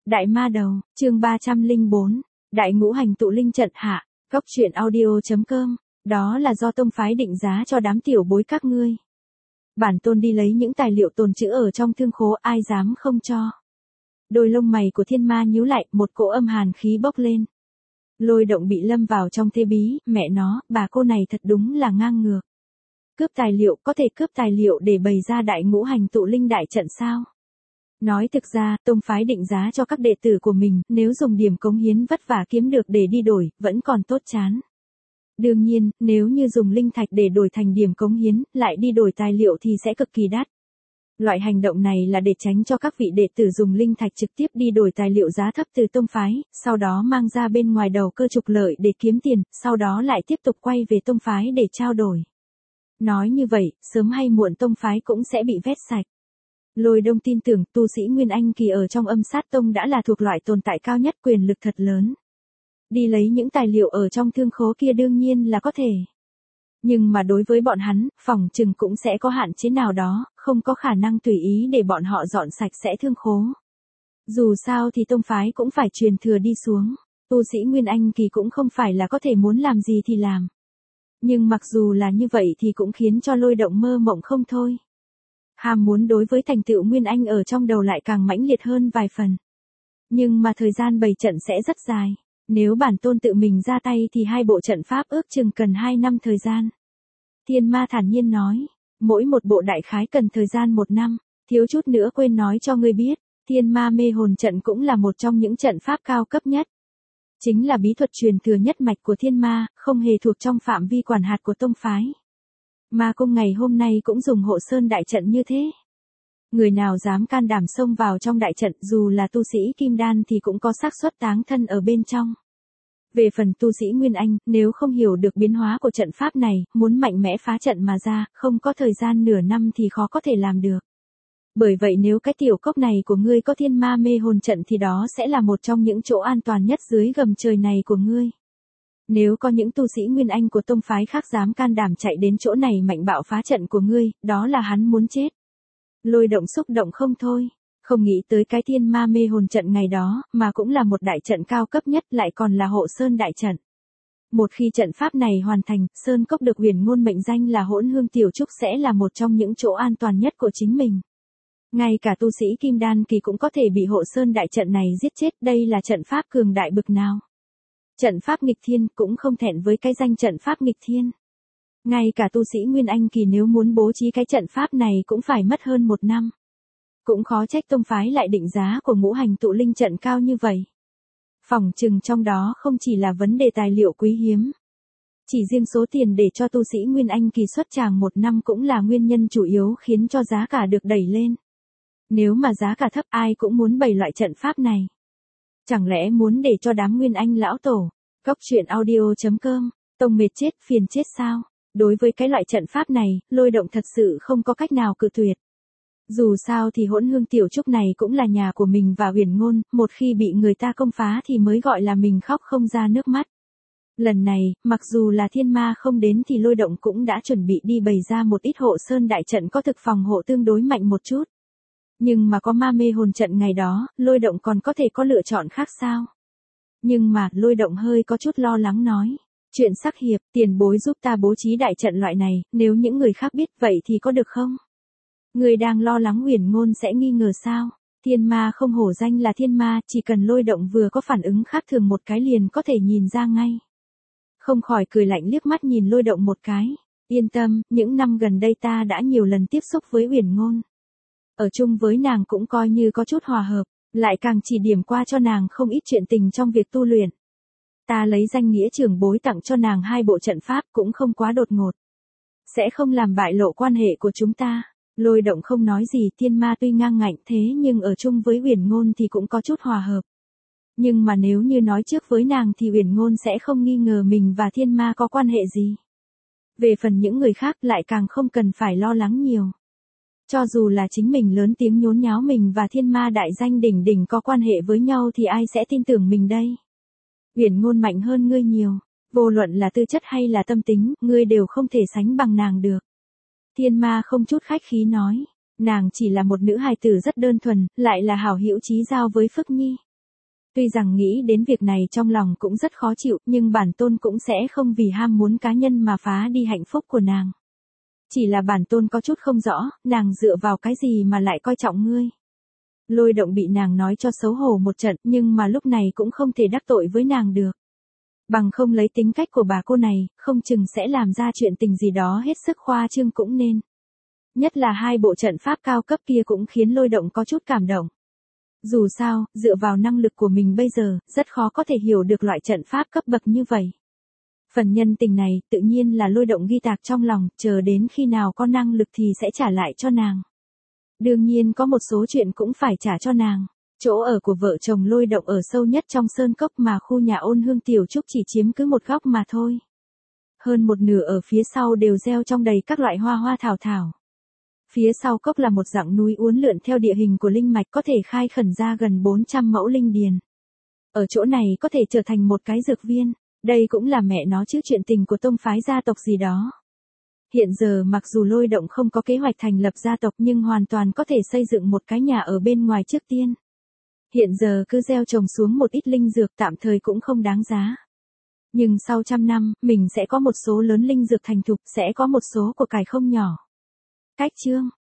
Đại ma đầu, chương 304, Đại ngũ hành tụ linh trận hạ, góc truyện audio.com, đó là do tông phái định giá cho đám tiểu bối các ngươi. Bản tôn đi lấy những tài liệu tồn trữ ở trong thương khố, ai dám không cho. Đôi lông mày của thiên ma nhíu lại, một cỗ âm hàn khí bốc lên. Lôi Động bị lâm vào trong thế bí, mẹ nó, bà cô này thật đúng là ngang ngược. Cướp tài liệu, có thể cướp tài liệu để bày ra đại ngũ hành tụ linh đại trận sao? Nói thực ra, tông phái định giá cho các đệ tử của mình, nếu dùng điểm cống hiến vất vả kiếm được để đi đổi, vẫn còn tốt chán. Đương nhiên, nếu như dùng linh thạch để đổi thành điểm cống hiến, lại đi đổi tài liệu thì sẽ cực kỳ đắt. Loại hành động này là để tránh cho các vị đệ tử dùng linh thạch trực tiếp đi đổi tài liệu giá thấp từ tông phái, sau đó mang ra bên ngoài đầu cơ trục lợi để kiếm tiền, sau đó lại tiếp tục quay về tông phái để trao đổi. Nói như vậy, sớm hay muộn tông phái cũng sẽ bị vét sạch. Lôi Đông tin tưởng tu sĩ Nguyên Anh kỳ ở trong Âm Sát Tông đã là thuộc loại tồn tại cao nhất, quyền lực thật lớn. Đi lấy những tài liệu ở trong thương khố kia đương nhiên là có thể. Nhưng mà đối với bọn hắn, phỏng chừng cũng sẽ có hạn chế nào đó, không có khả năng tùy ý để bọn họ dọn sạch sẽ thương khố. Dù sao thì tông phái cũng phải truyền thừa đi xuống, tu sĩ Nguyên Anh kỳ cũng không phải là có thể muốn làm gì thì làm. Nhưng mặc dù là như vậy thì cũng khiến cho Lôi Động mơ mộng không thôi. Ham muốn đối với thành tựu Nguyên Anh ở trong đầu lại càng mãnh liệt hơn vài phần. Nhưng mà thời gian bày trận sẽ rất dài. Nếu bản tôn tự mình ra tay thì 2 bộ trận pháp ước chừng cần 2 năm thời gian. Thiên ma thản nhiên nói, mỗi một bộ đại khái cần thời gian 1 năm, thiếu chút nữa quên nói cho ngươi biết, thiên ma mê hồn trận cũng là một trong những trận pháp cao cấp nhất. Chính là bí thuật truyền thừa nhất mạch của thiên ma, không hề thuộc trong phạm vi quản hạt của tông phái. Ma cung ngày hôm nay cũng dùng hộ sơn đại trận như thế. Người nào dám can đảm xông vào trong đại trận dù là tu sĩ kim đan thì cũng có xác suất táng thân ở bên trong. Về phần tu sĩ Nguyên Anh, nếu không hiểu được biến hóa của trận pháp này, muốn mạnh mẽ phá trận mà ra, không có thời gian nửa năm thì khó có thể làm được. Bởi vậy nếu cái tiểu cốc này của ngươi có thiên ma mê hồn trận thì đó sẽ là một trong những chỗ an toàn nhất dưới gầm trời này của ngươi. Nếu có những tu sĩ Nguyên Anh của tông phái khác dám can đảm chạy đến chỗ này mạnh bạo phá trận của ngươi, đó là hắn muốn chết. Lôi Động xúc động không thôi, không nghĩ tới cái thiên ma mê hồn trận ngày đó, mà cũng là một đại trận cao cấp nhất lại còn là hộ sơn đại trận. Một khi trận pháp này hoàn thành, Sơn Cốc được Huyền Ngôn mệnh danh là Hỗn Hương Tiểu Trúc sẽ là một trong những chỗ an toàn nhất của chính mình. Ngay cả tu sĩ Kim Đan kỳ cũng có thể bị hộ sơn đại trận này giết chết, đây là trận pháp cường đại bực nào. Trận pháp nghịch thiên cũng không thẹn với cái danh trận pháp nghịch thiên. Ngay cả tu sĩ Nguyên Anh kỳ nếu muốn bố trí cái trận pháp này cũng phải mất hơn 1 năm. Cũng khó trách tông phái lại định giá của ngũ hành tụ linh trận cao như vậy. Phỏng chừng trong đó không chỉ là vấn đề tài liệu quý hiếm. Chỉ riêng số tiền để cho tu sĩ Nguyên Anh kỳ xuất tràng 1 năm cũng là nguyên nhân chủ yếu khiến cho giá cả được đẩy lên. Nếu mà giá cả thấp ai cũng muốn bày loại trận pháp này. Chẳng lẽ muốn để cho đám Nguyên Anh lão tổ, góc truyện audio.com, tông mệt chết phiền chết sao? Đối với cái loại trận pháp này, Lôi Động thật sự không có cách nào cự tuyệt. Dù sao thì Hỗn Hương Tiểu Trúc này cũng là nhà của mình và Huyền Ngôn, một khi bị người ta công phá thì mới gọi là mình khóc không ra nước mắt. Lần này, mặc dù là thiên ma không đến thì Lôi Động cũng đã chuẩn bị đi bày ra một ít hộ sơn đại trận có thực phòng hộ tương đối mạnh một chút. Nhưng mà có ma mê hồn trận ngày đó, Lôi Động còn có thể có lựa chọn khác sao? Nhưng mà, Lôi Động hơi có chút lo lắng nói. Chuyện sắc hiệp, tiền bối giúp ta bố trí đại trận loại này, nếu những người khác biết vậy thì có được không? Người đang lo lắng Huyền Ngôn sẽ nghi ngờ sao? Thiên ma không hổ danh là thiên ma, chỉ cần Lôi Động vừa có phản ứng khác thường một cái liền có thể nhìn ra ngay. Không khỏi cười lạnh liếc mắt nhìn Lôi Động một cái. Yên tâm, những năm gần đây ta đã nhiều lần tiếp xúc với Huyền Ngôn. Ở chung với nàng cũng coi như có chút hòa hợp, lại càng chỉ điểm qua cho nàng không ít chuyện tình trong việc tu luyện. Ta lấy danh nghĩa trưởng bối tặng cho nàng 2 bộ trận pháp cũng không quá đột ngột. Sẽ không làm bại lộ quan hệ của chúng ta. Lôi Động không nói gì, thiên ma tuy ngang ngạnh thế nhưng ở chung với Huyền Ngôn thì cũng có chút hòa hợp. Nhưng mà nếu như nói trước với nàng thì Huyền Ngôn sẽ không nghi ngờ mình và thiên ma có quan hệ gì. Về phần những người khác lại càng không cần phải lo lắng nhiều. Cho dù là chính mình lớn tiếng nhốn nháo mình và thiên ma đại danh đỉnh đỉnh có quan hệ với nhau thì ai sẽ tin tưởng mình đây? Huyền Ngôn mạnh hơn ngươi nhiều, vô luận là tư chất hay là tâm tính, ngươi đều không thể sánh bằng nàng được. Thiên ma không chút khách khí nói, nàng chỉ là một nữ hài tử rất đơn thuần, lại là hảo hữu chí giao với Phước Nhi. Tuy rằng nghĩ đến việc này trong lòng cũng rất khó chịu, nhưng bản tôn cũng sẽ không vì ham muốn cá nhân mà phá đi hạnh phúc của nàng. Chỉ là bản tôn có chút không rõ, nàng dựa vào cái gì mà lại coi trọng ngươi. Lôi Động bị nàng nói cho xấu hổ một trận, nhưng mà lúc này cũng không thể đắc tội với nàng được. Bằng không lấy tính cách của bà cô này, không chừng sẽ làm ra chuyện tình gì đó hết sức khoa trương cũng nên. Nhất là hai bộ trận pháp cao cấp kia cũng khiến Lôi Động có chút cảm động. Dù sao, dựa vào năng lực của mình bây giờ, rất khó có thể hiểu được loại trận pháp cấp bậc như vậy. Phần nhân tình này, tự nhiên là Lôi Động ghi tạc trong lòng, chờ đến khi nào có năng lực thì sẽ trả lại cho nàng. Đương nhiên có một số chuyện cũng phải trả cho nàng. Chỗ ở của vợ chồng Lôi Động ở sâu nhất trong sơn cốc mà khu nhà Ôn Hương Tiểu Trúc chỉ chiếm cứ một góc mà thôi. Hơn một nửa ở phía sau đều gieo trong đầy các loại hoa hoa thảo thảo. Phía sau cốc là một dặng núi uốn lượn theo địa hình của linh mạch có thể khai khẩn ra gần 400 mẫu linh điền. Ở chỗ này có thể trở thành một cái dược viên, đây cũng là mẹ nó chứ chuyện tình của tông phái gia tộc gì đó. Hiện giờ mặc dù Lôi Động không có kế hoạch thành lập gia tộc nhưng hoàn toàn có thể xây dựng một cái nhà ở bên ngoài trước tiên. Hiện giờ cứ gieo trồng xuống một ít linh dược tạm thời cũng không đáng giá. Nhưng sau 100 năm, mình sẽ có một số lớn linh dược thành thục, sẽ có một số của cải không nhỏ. Cách chương